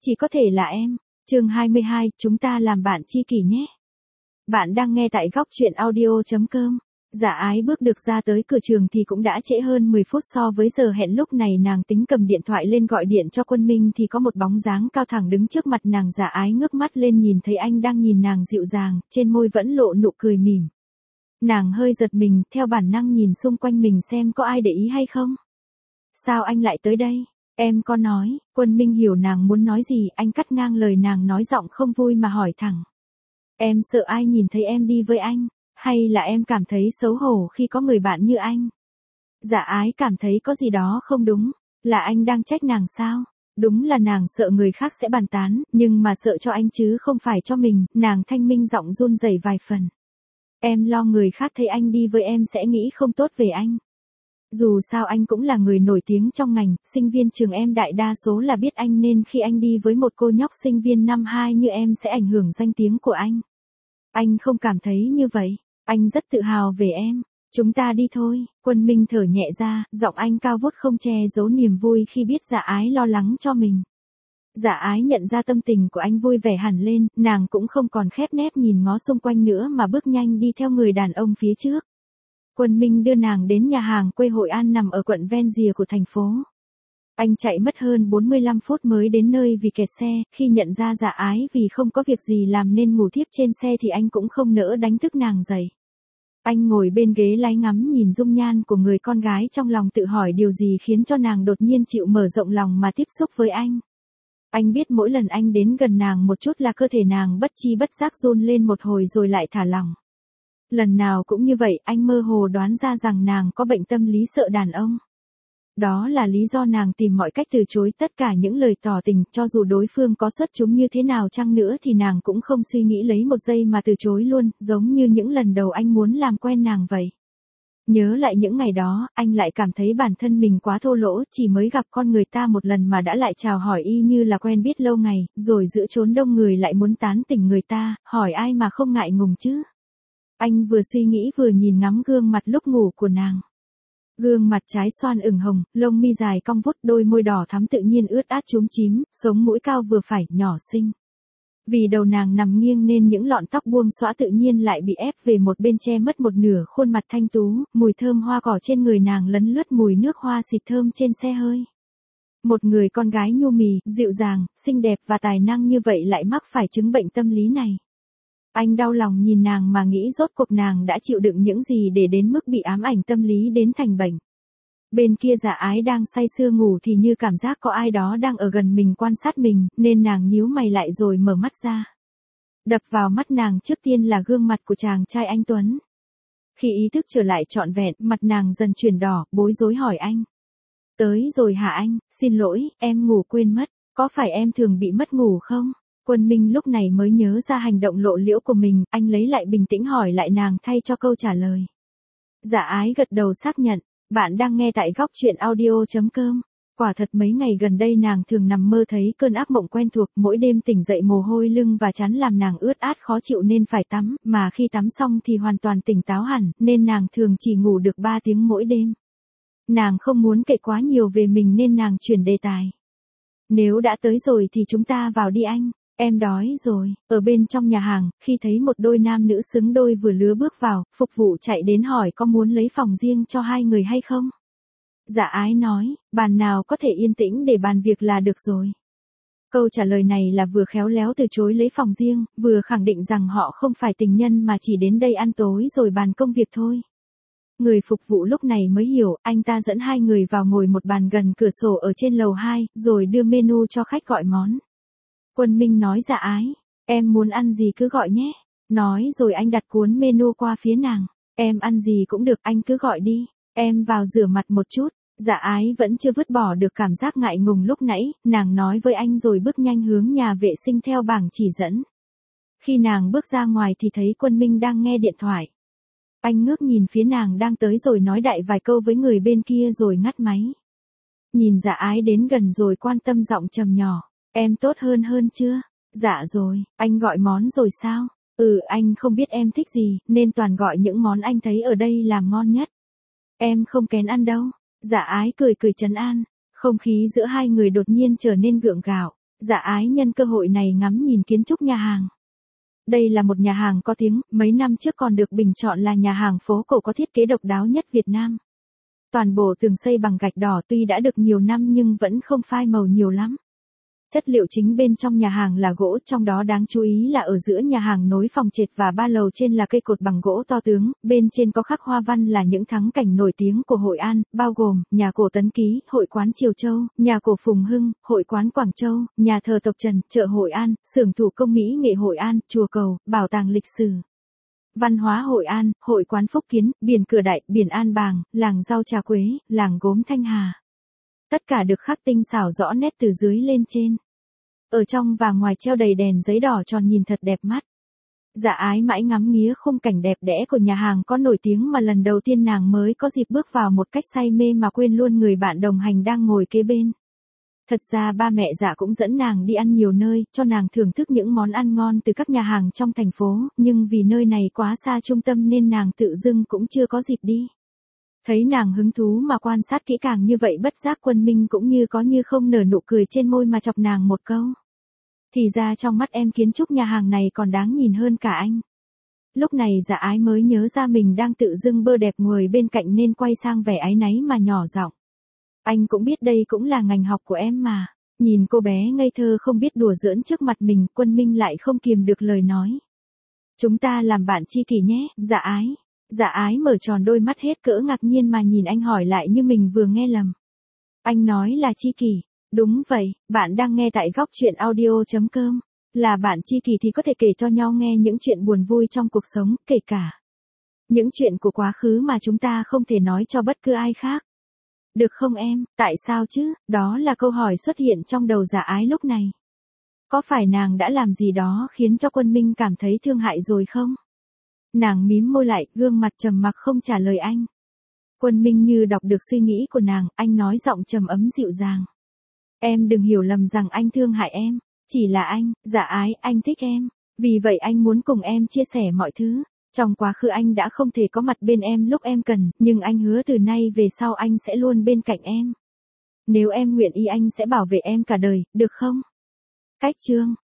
Chỉ có thể là em. Chương 22, chúng ta làm bạn tri kỷ nhé. Bạn đang nghe tại góc truyện audio.com. Dạ Ái bước được ra tới cửa trường thì cũng đã trễ hơn 10 phút so với giờ hẹn. Lúc này nàng tính cầm điện thoại lên gọi điện cho Quân Minh thì có một bóng dáng cao thẳng đứng trước mặt nàng. Dạ Ái ngước mắt lên nhìn thấy anh đang nhìn nàng dịu dàng, trên môi vẫn lộ nụ cười mỉm. Nàng hơi giật mình, theo bản năng nhìn xung quanh mình xem có ai để ý hay không. Sao anh lại tới đây? Em có nói. Quân Minh hiểu nàng muốn nói gì, anh cắt ngang lời nàng nói giọng không vui mà hỏi thẳng. Em sợ ai nhìn thấy em đi với anh, hay là em cảm thấy xấu hổ khi có người bạn như anh? Dạ Ái cảm thấy có gì đó không đúng, là anh đang trách nàng sao? Đúng là nàng sợ người khác sẽ bàn tán, nhưng mà sợ cho anh chứ không phải cho mình. Nàng thanh minh giọng run rẩy vài phần. Em lo người khác thấy anh đi với em sẽ nghĩ không tốt về anh. Dù sao anh cũng là người nổi tiếng trong ngành, sinh viên trường em đại đa số là biết anh, nên khi anh đi với một cô nhóc sinh viên năm 2 như em sẽ ảnh hưởng danh tiếng của anh. Anh không cảm thấy như vậy, anh rất tự hào về em. Chúng ta đi thôi. Quân Minh thở nhẹ ra, giọng anh cao vút không che giấu niềm vui khi biết Dạ Ái lo lắng cho mình. Dạ Ái nhận ra tâm tình của anh vui vẻ hẳn lên, nàng cũng không còn khép nép nhìn ngó xung quanh nữa mà bước nhanh đi theo người đàn ông phía trước. Quân Minh đưa nàng đến nhà hàng quê Hội An nằm ở quận ven rìa của thành phố. Anh chạy mất hơn 45 phút mới đến nơi vì kẹt xe. Khi nhận ra Dạ Ái vì không có việc gì làm nên ngủ thiếp trên xe thì anh cũng không nỡ đánh thức nàng dậy. Anh ngồi bên ghế lái ngắm nhìn dung nhan của người con gái, trong lòng tự hỏi điều gì khiến cho nàng đột nhiên chịu mở rộng lòng mà tiếp xúc với anh. Anh biết mỗi lần anh đến gần nàng một chút là cơ thể nàng bất chi bất giác run lên một hồi rồi lại thả lỏng. Lần nào cũng như vậy, anh mơ hồ đoán ra rằng nàng có bệnh tâm lý sợ đàn ông. Đó là lý do nàng tìm mọi cách từ chối tất cả những lời tỏ tình, cho dù đối phương có xuất chúng như thế nào chăng nữa thì nàng cũng không suy nghĩ lấy một giây mà từ chối luôn, giống như những lần đầu anh muốn làm quen nàng vậy. Nhớ lại những ngày đó, anh lại cảm thấy bản thân mình quá thô lỗ, chỉ mới gặp con người ta một lần mà đã lại chào hỏi y như là quen biết lâu ngày, rồi giữa chốn đông người lại muốn tán tỉnh người ta, hỏi ai mà không ngại ngùng chứ. Anh vừa suy nghĩ vừa nhìn ngắm gương mặt lúc ngủ của nàng. Gương mặt trái xoan ửng hồng, lông mi dài cong vút, đôi môi đỏ thắm tự nhiên ướt át chúm chím, sống mũi cao vừa phải, nhỏ xinh. Vì đầu nàng nằm nghiêng nên những lọn tóc buông xõa tự nhiên lại bị ép về một bên che mất một nửa khuôn mặt thanh tú, mùi thơm hoa cỏ trên người nàng lấn lướt mùi nước hoa xịt thơm trên xe hơi. Một người con gái nhu mì, dịu dàng, xinh đẹp và tài năng như vậy lại mắc phải chứng bệnh tâm lý này. Anh đau lòng nhìn nàng mà nghĩ rốt cuộc nàng đã chịu đựng những gì để đến mức bị ám ảnh tâm lý đến thành bệnh. Bên kia Dạ Ái đang say sưa ngủ thì như cảm giác có ai đó đang ở gần mình quan sát mình, nên nàng nhíu mày lại rồi mở mắt ra. Đập vào mắt nàng trước tiên là gương mặt của chàng trai anh tuấn. Khi ý thức trở lại trọn vẹn, mặt nàng dần chuyển đỏ, bối rối hỏi anh. Tới rồi hả anh? Xin lỗi, em ngủ quên mất, có phải em thường bị mất ngủ không? Quân Minh lúc này mới nhớ ra hành động lộ liễu của mình, anh lấy lại bình tĩnh hỏi lại nàng thay cho câu trả lời. Dạ Ái gật đầu xác nhận, bạn đang nghe tại góc truyện audio.com. Quả thật mấy ngày gần đây nàng thường nằm mơ thấy cơn ác mộng quen thuộc, mỗi đêm tỉnh dậy mồ hôi lưng và trán làm nàng ướt át khó chịu nên phải tắm, mà khi tắm xong thì hoàn toàn tỉnh táo hẳn, nên nàng thường chỉ ngủ được 3 tiếng mỗi đêm. Nàng không muốn kể quá nhiều về mình nên nàng chuyển đề tài. Nếu đã tới rồi thì chúng ta vào đi anh. Em đói rồi. Ở bên trong nhà hàng, khi thấy một đôi nam nữ xứng đôi vừa lứa bước vào, phục vụ chạy đến hỏi có muốn lấy phòng riêng cho hai người hay không. Dạ Ái nói, bàn nào có thể yên tĩnh để bàn việc là được rồi. Câu trả lời này là vừa khéo léo từ chối lấy phòng riêng, vừa khẳng định rằng họ không phải tình nhân mà chỉ đến đây ăn tối rồi bàn công việc thôi. Người phục vụ lúc này mới hiểu, anh ta dẫn hai người vào ngồi một bàn gần cửa sổ ở trên lầu 2, rồi đưa menu cho khách gọi món. Quân Minh nói Dạ Ái, em muốn ăn gì cứ gọi nhé. Nói rồi anh đặt cuốn menu qua phía nàng. Em ăn gì cũng được, anh cứ gọi đi. Em vào rửa mặt một chút. Dạ Ái vẫn chưa vứt bỏ được cảm giác ngại ngùng lúc nãy, nàng nói với anh rồi bước nhanh hướng nhà vệ sinh theo bảng chỉ dẫn. Khi nàng bước ra ngoài thì thấy Quân Minh đang nghe điện thoại. Anh ngước nhìn phía nàng đang tới rồi nói đại vài câu với người bên kia rồi ngắt máy. Nhìn Dạ Ái đến gần rồi quan tâm giọng trầm nhỏ. Em tốt hơn chưa? Dạ rồi, anh gọi món rồi sao? Anh không biết em thích gì, nên toàn gọi những món anh thấy ở đây làm ngon nhất. Em không kén ăn đâu. Dạ Ái cười trấn an. Không khí giữa hai người đột nhiên trở nên gượng gạo. Dạ ái nhân cơ hội này ngắm nhìn kiến trúc nhà hàng. Đây là một nhà hàng có tiếng, mấy năm trước còn được bình chọn là nhà hàng phố cổ có thiết kế độc đáo nhất Việt Nam. Toàn bộ tường xây bằng gạch đỏ tuy đã được nhiều năm nhưng vẫn không phai màu nhiều lắm. Chất liệu chính bên trong nhà hàng là gỗ, trong đó đáng chú ý là ở giữa nhà hàng nối phòng trệt và ba lầu trên là cây cột bằng gỗ to tướng, bên trên có khắc hoa văn là những thắng cảnh nổi tiếng của Hội An, bao gồm nhà cổ Tấn Ký, hội quán Triều Châu, nhà cổ Phùng Hưng, hội quán Quảng Châu, nhà thờ tộc Trần, chợ Hội An, xưởng thủ công mỹ nghệ Hội An, chùa Cầu, bảo tàng lịch sử văn hóa Hội An, hội quán Phúc Kiến, biển Cửa Đại, biển An Bàng, làng rau trà quế, làng gốm Thanh Hà. Tất cả được khắc tinh xảo rõ nét từ dưới lên trên. Ở trong và ngoài treo đầy đèn giấy đỏ tròn nhìn thật đẹp mắt. Dạ ái mãi ngắm nghía khung cảnh đẹp đẽ của nhà hàng có nổi tiếng mà lần đầu tiên nàng mới có dịp bước vào một cách say mê mà quên luôn người bạn đồng hành đang ngồi kế bên. Thật ra ba mẹ Dạ cũng dẫn nàng đi ăn nhiều nơi, cho nàng thưởng thức những món ăn ngon từ các nhà hàng trong thành phố, nhưng vì nơi này quá xa trung tâm nên nàng tự dưng cũng chưa có dịp đi. Thấy nàng hứng thú mà quan sát kỹ càng như vậy bất giác Quân Minh cũng như có như không nở nụ cười trên môi mà chọc nàng một câu. Thì ra trong mắt em kiến trúc nhà hàng này còn đáng nhìn hơn cả anh. Lúc này Dạ ái mới nhớ ra mình đang tự dưng bơ đẹp ngồi bên cạnh nên quay sang vẻ áy náy mà nhỏ giọng. Anh cũng biết đây cũng là ngành học của em mà. Nhìn cô bé ngây thơ không biết đùa giỡn trước mặt mình, Quân Minh lại không kìm được lời nói. Chúng ta làm bạn tri kỷ nhé, Dạ ái. Dạ ái mở tròn đôi mắt hết cỡ ngạc nhiên mà nhìn anh hỏi lại như mình vừa nghe lầm. Anh nói là tri kỷ. Đúng vậy, bạn đang nghe tại góc chuyện audio.com. Là bạn tri kỷ thì có thể kể cho nhau nghe những chuyện buồn vui trong cuộc sống, kể cả những chuyện của quá khứ mà chúng ta không thể nói cho bất cứ ai khác. Được không em? Tại sao chứ? Đó là câu hỏi xuất hiện trong đầu Dạ ái lúc này. Có phải nàng đã làm gì đó khiến cho Quân Minh cảm thấy thương hại rồi không? Nàng mím môi lại, gương mặt trầm mặc không trả lời anh. Quân Minh như đọc được suy nghĩ của nàng, anh nói giọng trầm ấm dịu dàng. Em đừng hiểu lầm rằng anh thương hại em, chỉ là anh, Dạ ái, anh thích em, vì vậy anh muốn cùng em chia sẻ mọi thứ. Trong quá khứ anh đã không thể có mặt bên em lúc em cần, nhưng anh hứa từ nay về sau anh sẽ luôn bên cạnh em. Nếu em nguyện ý anh sẽ bảo vệ em cả đời, được không? Cách chương